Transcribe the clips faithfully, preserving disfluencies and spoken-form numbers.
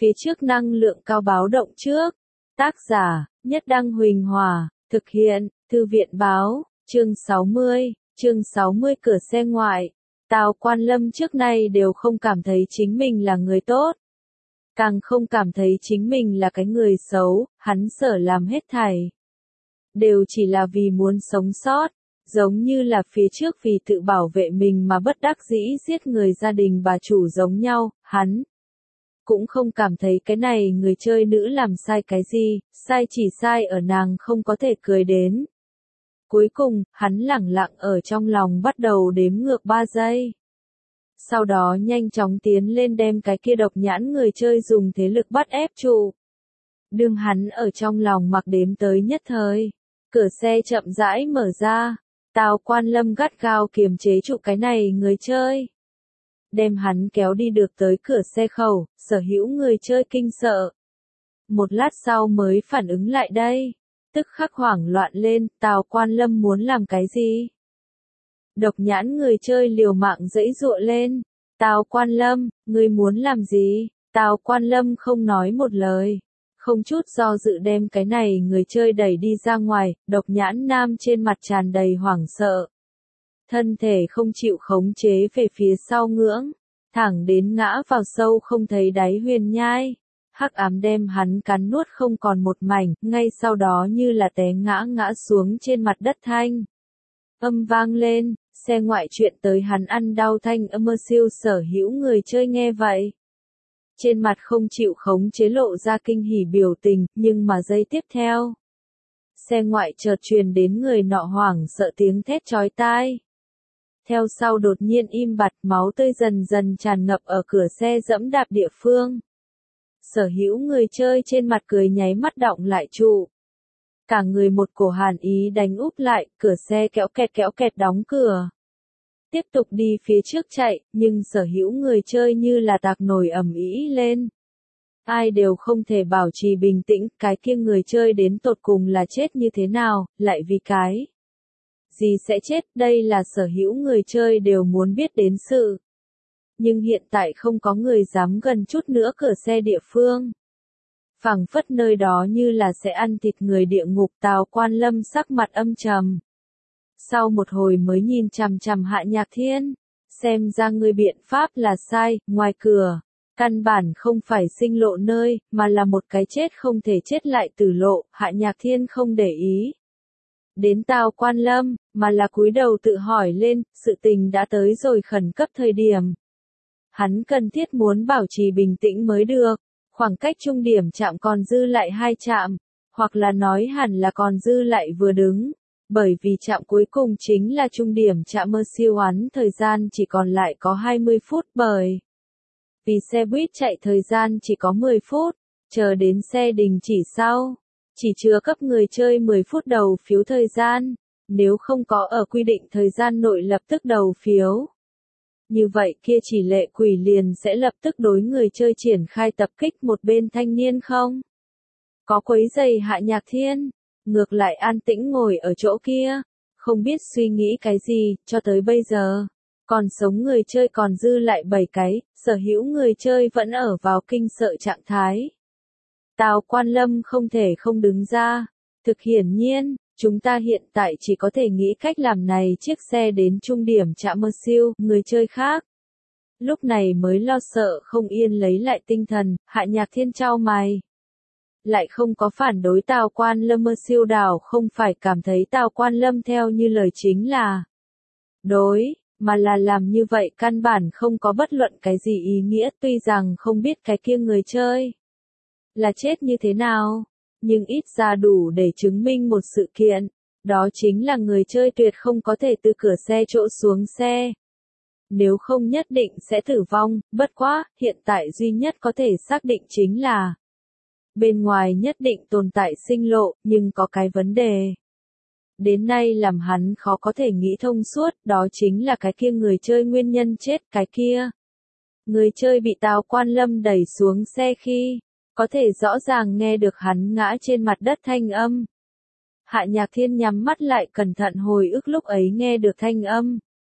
Phía trước năng lượng cao báo động trước. Tác giả, Nhất Đăng Huỳnh Hòa, thực hiện, Thư viện Báo, chương sáu mươi, chương sáu mươi cửa xe ngoại. Tào Quan Lâm trước nay đều không cảm thấy chính mình là người tốt. Càng không cảm thấy chính mình là cái người xấu, hắn sở làm hết thảy. Đều chỉ là vì muốn sống sót, giống như là phía trước vì tự bảo vệ mình mà bất đắc dĩ giết người gia đình bà chủ giống nhau, hắn cũng không cảm thấy cái này người chơi nữ làm sai cái gì, sai chỉ sai ở nàng không có thể cười đến. Cuối cùng, hắn lẳng lặng ở trong lòng bắt đầu đếm ngược ba giây. Sau đó nhanh chóng tiến lên đem cái kia độc nhãn người chơi dùng thế lực bắt ép trụ. Đương hắn ở trong lòng mặc đếm tới nhất thời. Cửa xe chậm rãi mở ra. Tào Quan Lâm gắt gao kiềm chế trụ cái này người chơi. Đem hắn kéo đi được tới cửa xe khẩu, sở hữu người chơi kinh sợ. Một lát sau mới phản ứng lại đây. Tức khắc hoảng loạn lên, Tào Quan Lâm muốn làm cái gì? Độc nhãn người chơi liều mạng giãy giụa lên. Tào Quan Lâm, ngươi muốn làm gì? Tào Quan Lâm không nói một lời. Không chút do dự đem cái này người chơi đẩy đi ra ngoài, độc nhãn nam trên mặt tràn đầy hoảng sợ. Thân thể không chịu khống chế về phía sau ngưỡng, thẳng đến ngã vào sâu không thấy đáy huyền nhai. Hắc ám đem hắn cắn nuốt không còn một mảnh, ngay sau đó như là té ngã ngã xuống trên mặt đất thanh. Âm vang lên, xe ngoại chuyện tới hắn ăn đau thanh âm mơ siêu sở hữu người chơi nghe vậy. Trên mặt không chịu khống chế lộ ra kinh hỉ biểu tình, nhưng mà giây tiếp theo. Xe ngoại chợt truyền đến người nọ hoảng sợ tiếng thét chói tai. Theo sau đột nhiên im bặt, máu tươi dần dần tràn ngập ở cửa xe dẫm đạp địa phương. Sở hữu người chơi trên mặt cười nháy mắt đọng lại trụ. Cả người một cổ hàn ý đánh úp lại, cửa xe kéo kẹt kéo kẹt đóng cửa. Tiếp tục đi phía trước chạy, nhưng sở hữu người chơi như là tạc nổi ầm ĩ lên. Ai đều không thể bảo trì bình tĩnh, cái kia người chơi đến tột cùng là chết như thế nào, lại vì cái gì sẽ chết, đây là sở hữu người chơi đều muốn biết đến sự. Nhưng hiện tại không có người dám gần chút nữa cửa xe địa phương. Phảng phất nơi đó như là sẽ ăn thịt người địa ngục. Tào Quan Lâm sắc mặt âm trầm. Sau một hồi mới nhìn chằm chằm Hạ Nhạc Thiên. Xem ra người biện pháp là sai, ngoài cửa. Căn bản không phải sinh lộ nơi, mà là một cái chết không thể chết lại tử lộ. Hạ Nhạc Thiên không để ý đến Tào Quan Lâm, mà là cúi đầu tự hỏi lên, sự tình đã tới rồi khẩn cấp thời điểm. Hắn cần thiết muốn bảo trì bình tĩnh mới được, khoảng cách trung điểm chạm còn dư lại hai chạm, hoặc là nói hẳn là còn dư lại vừa đứng, bởi vì chạm cuối cùng chính là trung điểm chạm mơ siêu hoán thời gian chỉ còn lại có hai mươi phút bởi. Vì xe buýt chạy thời gian chỉ có mười phút, chờ đến xe đình chỉ sau, chỉ chưa cấp người chơi mười phút đầu phiếu thời gian, nếu không có ở quy định thời gian nội lập tức đầu phiếu. Như vậy kia chỉ lệ quỷ liền sẽ lập tức đối người chơi triển khai tập kích một bên thanh niên không? Có quấy giày Hạ Nhạc Thiên, ngược lại an tĩnh ngồi ở chỗ kia, không biết suy nghĩ cái gì, cho tới bây giờ. Còn sống người chơi còn dư lại bảy cái, sở hữu người chơi vẫn ở vào kinh sợ trạng thái. Tào Quan Lâm không thể không đứng ra, thực hiển nhiên. Chúng ta hiện tại chỉ có thể nghĩ cách làm này chiếc xe đến trung điểm chạm mơ siêu, người chơi khác. Lúc này mới lo sợ không yên lấy lại tinh thần, Hạ Nhạc Thiên trao mày. Lại không có phản đối Tào Quan Lâm mơ siêu đảo không phải cảm thấy Tào Quan Lâm theo như lời chính là đối, mà là làm như vậy căn bản không có bất luận cái gì ý nghĩa tuy rằng không biết cái kia người chơi là chết như thế nào. Nhưng ít ra đủ để chứng minh một sự kiện, đó chính là người chơi tuyệt không có thể từ cửa xe chỗ xuống xe. Nếu không nhất định sẽ tử vong, bất quá, hiện tại duy nhất có thể xác định chính là bên ngoài nhất định tồn tại sinh lộ, nhưng có cái vấn đề. Đến nay làm hắn khó có thể nghĩ thông suốt, đó chính là cái kia người chơi nguyên nhân chết cái kia. Người chơi bị Tào Quan Lâm đẩy xuống xe khi có thể rõ ràng nghe được hắn ngã trên mặt đất thanh âm. Hạ Nhạc Thiên nhắm mắt lại cẩn thận hồi ức lúc ấy nghe được thanh âm.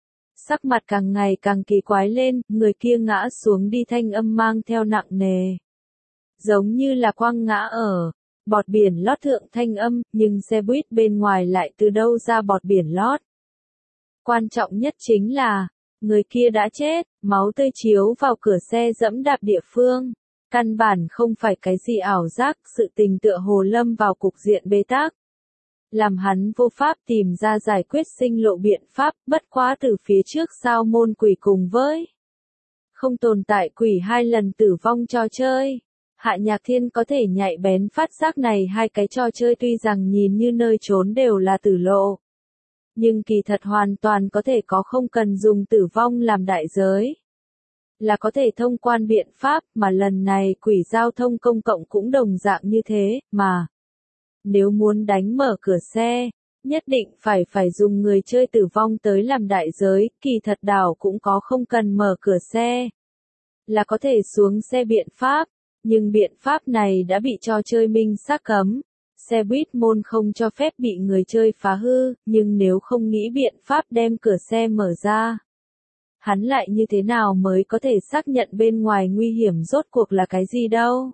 Sắc mặt càng ngày càng kỳ quái lên, người kia ngã xuống đi thanh âm mang theo nặng nề. giống như là quăng ngã ở bọt biển lót thượng thanh âm, nhưng xe buýt bên ngoài lại từ đâu ra bọt biển lót. Quan trọng nhất chính là, người kia đã chết, máu tươi chiếu vào cửa xe dẫm đạp địa phương. Căn bản không phải cái gì ảo giác, sự tình tựa hồ lâm vào cục diện bế tắc. Làm hắn vô pháp tìm ra giải quyết sinh lộ biện pháp, bất quá từ phía trước sao môn quỷ cùng với. Không tồn tại quỷ hai lần tử vong trò chơi. Hạ Nhạc Thiên có thể nhạy bén phát giác này hai cái trò chơi tuy rằng nhìn như nơi trốn đều là tử lộ. Nhưng kỳ thật hoàn toàn có thể có không cần dùng tử vong làm đại giới. Là có thể thông quan biện pháp mà lần này quỷ giao thông công cộng cũng đồng dạng như thế, mà. Nếu muốn đánh mở cửa xe, nhất định phải phải dùng người chơi tử vong tới làm đại giới, kỳ thật đảo cũng có không cần mở cửa xe. Là có thể xuống xe biện pháp, nhưng biện pháp này đã bị trò chơi minh xác cấm. Xe buýt môn không cho phép bị người chơi phá hư, nhưng nếu không nghĩ biện pháp đem cửa xe mở ra. Hắn lại như thế nào mới có thể xác nhận bên ngoài nguy hiểm rốt cuộc là cái gì đâu.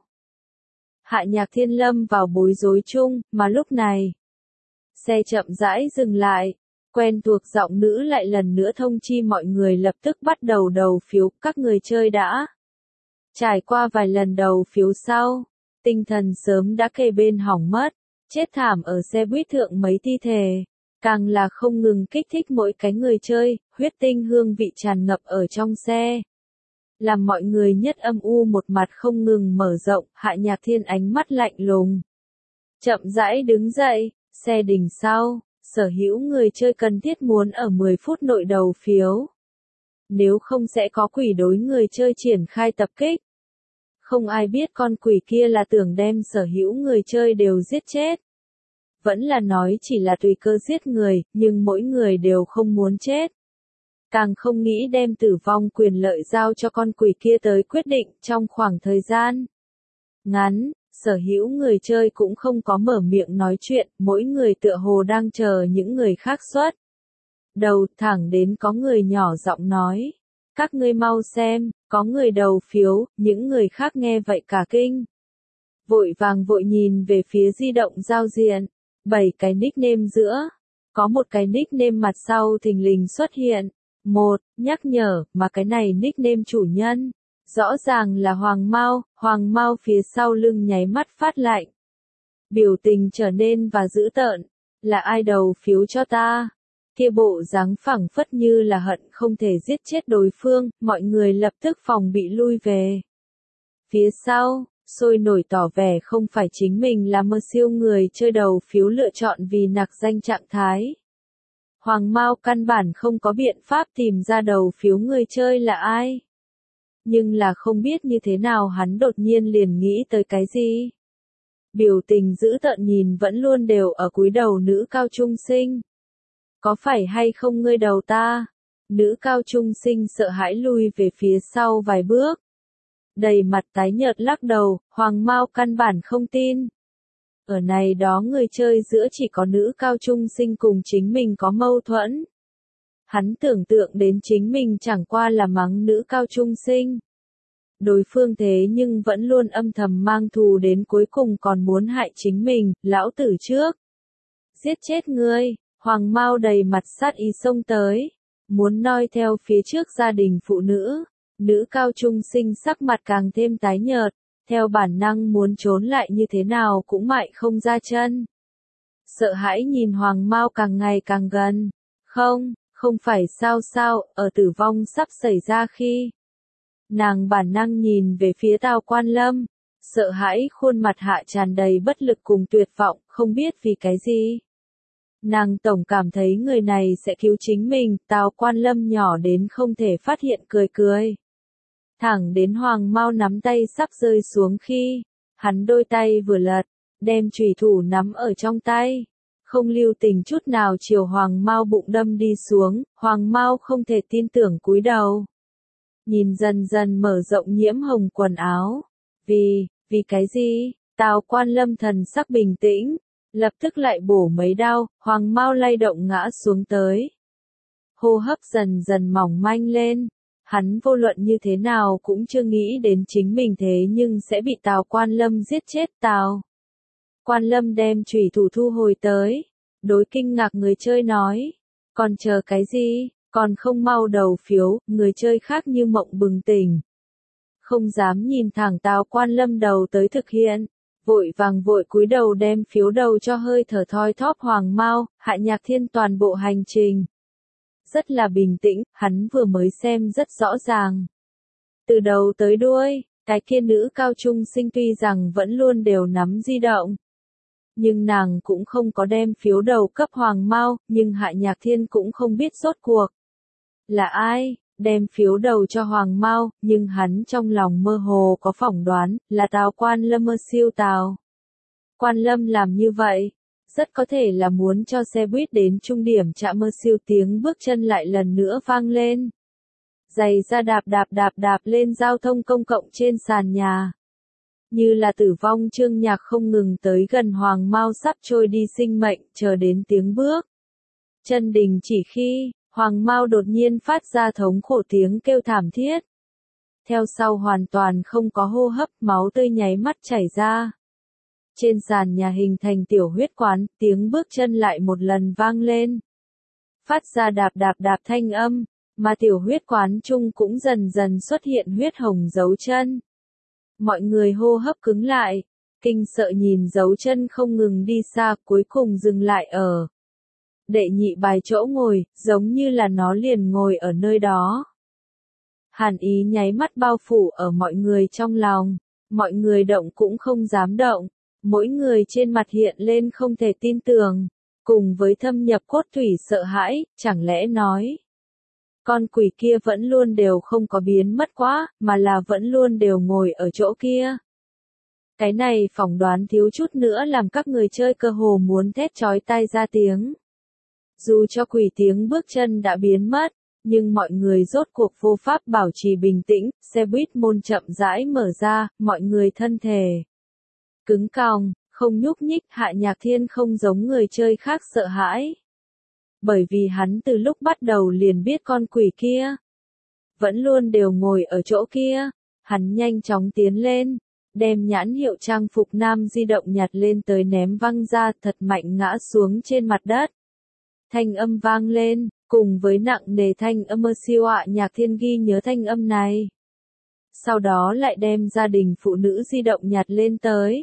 Hạ Nhạc Thiên lâm vào bối rối chung, mà lúc này. Xe chậm rãi dừng lại, quen thuộc giọng nữ lại lần nữa thông chi mọi người lập tức bắt đầu đầu phiếu, các người chơi đã. Trải qua vài lần đầu phiếu sau, tinh thần sớm đã kề bên hỏng mất, chết thảm ở xe buýt thượng mấy thi thể. Càng là không ngừng kích thích mỗi cái người chơi, huyết tinh hương vị tràn ngập ở trong xe. Làm mọi người nhất âm u một mặt không ngừng mở rộng, Hạ Nhạc Thiên ánh mắt lạnh lùng. Chậm rãi đứng dậy, xe đỉnh sau, sở hữu người chơi cần thiết muốn ở mười phút nội đầu phiếu. Nếu không sẽ có quỷ đối người chơi triển khai tập kích. Không ai biết con quỷ kia là tưởng đem sở hữu người chơi đều giết chết. Vẫn là nói chỉ là tùy cơ giết người, nhưng mỗi người đều không muốn chết. Càng không nghĩ đem tử vong quyền lợi giao cho con quỷ kia tới quyết định trong khoảng thời gian ngắn, sở hữu người chơi cũng không có mở miệng nói chuyện, mỗi người tựa hồ đang chờ những người khác xuất. Đầu thẳng đến có người nhỏ giọng nói, các ngươi mau xem, có người đầu phiếu, những người khác nghe vậy cả kinh. Vội vàng vội nhìn về phía di động giao diện, bảy cái nickname giữa, có một cái nickname mặt sau thình lình xuất hiện. Một, nhắc nhở, mà cái này nickname chủ nhân. Rõ ràng là Hoàng Mao, Hoàng Mao phía sau lưng nháy mắt phát lạnh. Biểu tình trở nên và dữ tợn. Là ai đầu phiếu cho ta? Kia bộ dáng phẳng phất như là hận không thể giết chết đối phương, mọi người lập tức phòng bị lui về. Phía sau, sôi nổi tỏ vẻ không phải chính mình là mơ siêu người chơi đầu phiếu lựa chọn vì nặc danh trạng thái. Hoàng Mao căn bản không có biện pháp tìm ra đầu phiếu người chơi là ai. Nhưng là không biết như thế nào hắn đột nhiên liền nghĩ tới cái gì. Biểu tình dữ tợn nhìn vẫn luôn đều ở cúi đầu nữ cao trung sinh. Có phải hay không ngươi đầu ta? Nữ cao trung sinh sợ hãi lui về phía sau vài bước. Đầy mặt tái nhợt lắc đầu, Hoàng Mao căn bản không tin. Ở này đó người chơi giữa chỉ có nữ cao trung sinh cùng chính mình có mâu thuẫn. Hắn tưởng tượng đến chính mình chẳng qua là mắng nữ cao trung sinh. Đối phương thế nhưng vẫn luôn âm thầm mang thù đến cuối cùng còn muốn hại chính mình, lão tử trước. Giết chết ngươi, Hoàng Mao đầy mặt sát ý xông tới. Muốn noi theo phía trước gia đình phụ nữ. Nữ cao trung sinh sắc mặt càng thêm tái nhợt. Theo bản năng muốn trốn lại như thế nào cũng mại không ra chân. Sợ hãi nhìn Hoàng Mao càng ngày càng gần. Không, không phải sao sao, ở tử vong sắp xảy ra khi. Nàng bản năng nhìn về phía Tào Quan Lâm. Sợ hãi khuôn mặt hạ tràn đầy bất lực cùng tuyệt vọng, không biết vì cái gì. Nàng tổng cảm thấy người này sẽ cứu chính mình, Tào Quan Lâm nhỏ đến không thể phát hiện cười cười. Thẳng đến Hoàng Mao nắm tay sắp rơi xuống khi, hắn đôi tay vừa lật, đem chùy thủ nắm ở trong tay, không lưu tình chút nào chiều Hoàng Mao bụng đâm đi xuống, Hoàng Mao không thể tin tưởng cúi đầu. Nhìn dần dần mở rộng nhiễm hồng quần áo, vì, vì cái gì, Tào Quan Lâm thần sắc bình tĩnh, lập tức lại bổ mấy đao, Hoàng Mao lay động ngã xuống tới. Hô hấp dần dần mỏng manh lên. Hắn vô luận như thế nào cũng chưa nghĩ đến chính mình thế nhưng sẽ bị Tào Quan Lâm giết chết. Tào Quan Lâm đem chủy thủ thu hồi tới, đối kinh ngạc người chơi nói, còn chờ cái gì, còn không mau đầu phiếu. Người chơi khác như mộng bừng tỉnh, không dám nhìn thẳng Tào Quan Lâm đầu tới thực hiện, vội vàng vội cúi đầu đem phiếu đầu cho hơi thở thoi thóp Hoàng Mao. Hạ Nhạc Thiên toàn bộ hành trình rất là bình tĩnh, hắn vừa mới xem rất rõ ràng. Từ đầu tới đuôi, cái kia nữ cao trung sinh tuy rằng vẫn luôn đều nắm di động, nhưng nàng cũng không có đem phiếu đầu cấp Hoàng Mao, nhưng Hạ Nhạc Thiên cũng không biết rốt cuộc là ai đem phiếu đầu cho Hoàng Mao, nhưng hắn trong lòng mơ hồ có phỏng đoán, là Tào Quan Lâm mơ siêu Tào Quan Lâm làm như vậy, rất có thể là muốn cho xe buýt đến trung điểm chạm mơ siêu. Tiếng bước chân lại lần nữa vang lên. Giày ra đạp đạp đạp đạp lên giao thông công cộng trên sàn nhà. Như là tử vong chương nhạc không ngừng tới gần Hoàng Mao sắp trôi đi sinh mệnh, chờ đến tiếng bước chân đình chỉ khi, Hoàng Mao đột nhiên phát ra thống khổ tiếng kêu thảm thiết. Theo sau hoàn toàn không có hô hấp, máu tươi nháy mắt chảy ra. Trên sàn nhà hình thành tiểu huyết quán, tiếng bước chân lại một lần vang lên. Phát ra đạp đạp đạp thanh âm, mà tiểu huyết quán chung cũng dần dần xuất hiện huyết hồng dấu chân. Mọi người hô hấp cứng lại, kinh sợ nhìn dấu chân không ngừng đi xa, cuối cùng dừng lại ở đệ nhị bài chỗ ngồi, giống như là nó liền ngồi ở nơi đó. Hàn ý nháy mắt bao phủ ở mọi người trong lòng, mọi người động cũng không dám động, mỗi người trên mặt hiện lên không thể tin tưởng, cùng với thâm nhập cốt thủy sợ hãi. Chẳng lẽ nói, con quỷ kia vẫn luôn đều không có biến mất quá, mà là vẫn luôn đều ngồi ở chỗ kia. Cái này phỏng đoán thiếu chút nữa làm các người chơi cơ hồ muốn thét chói tai ra tiếng. Dù cho quỷ tiếng bước chân đã biến mất, nhưng mọi người rốt cuộc vô pháp bảo trì bình tĩnh. Xe buýt môn chậm rãi mở ra, mọi người thân thể cứng còng, không nhúc nhích. Hạ Nhạc Thiên không giống người chơi khác sợ hãi, bởi vì hắn từ lúc bắt đầu liền biết con quỷ kia vẫn luôn đều ngồi ở chỗ kia. Hắn nhanh chóng tiến lên, đem nhãn hiệu trang phục nam di động nhặt lên tới ném văng ra, thật mạnh ngã xuống trên mặt đất. Thanh âm vang lên, cùng với nặng nề thanh âm mơ siêu. Hạ Nhạc Thiên ghi nhớ thanh âm này, sau đó lại đem gia đình phụ nữ di động nhặt lên tới,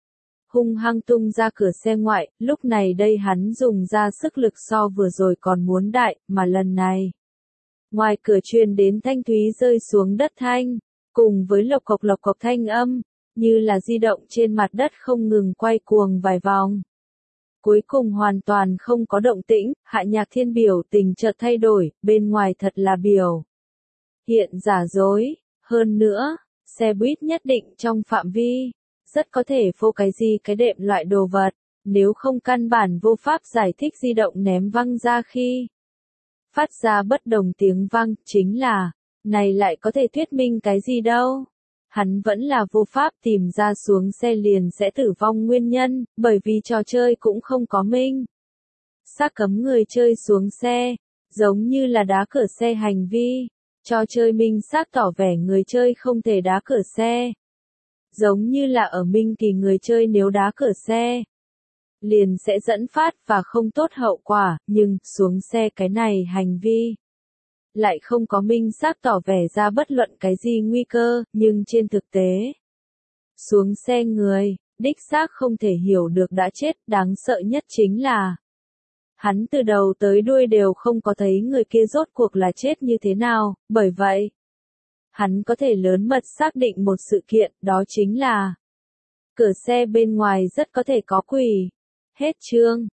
hung hăng tung ra cửa xe ngoại. Lúc này đây hắn dùng ra sức lực so vừa rồi còn muốn đại, mà lần này ngoài cửa truyền đến thanh thúy rơi xuống đất thanh, cùng với lộc cộc lộc cộc thanh âm, như là di động trên mặt đất không ngừng quay cuồng vài vòng. Cuối cùng hoàn toàn không có động tĩnh. Hạ Nhạc Thiên biểu tình chợt thay đổi, bên ngoài thật là biểu hiện giả dối, hơn nữa, xe buýt nhất định trong phạm vi, rất có thể phô cái gì cái đệm loại đồ vật, nếu không căn bản vô pháp giải thích di động ném văng ra khi phát ra bất đồng tiếng vang. Chính là, này lại có thể thuyết minh cái gì đâu. Hắn vẫn là vô pháp tìm ra xuống xe liền sẽ tử vong nguyên nhân, bởi vì trò chơi cũng không có minh xác cấm người chơi xuống xe, giống như là đá cửa xe hành vi. Trò chơi minh xác tỏ vẻ người chơi không thể đá cửa xe, giống như là ở Minh Kỳ người chơi nếu đá cửa xe liền sẽ dẫn phát và không tốt hậu quả, nhưng xuống xe cái này hành vi lại không có minh xác tỏ vẻ ra bất luận cái gì nguy cơ. Nhưng trên thực tế, xuống xe người đích xác không thể hiểu được đã chết. Đáng sợ nhất chính là hắn từ đầu tới đuôi đều không có thấy người kia rốt cuộc là chết như thế nào, bởi vậy hắn có thể lớn mật xác định một sự kiện, đó chính là cửa xe bên ngoài rất có thể có quỷ. Hết chương.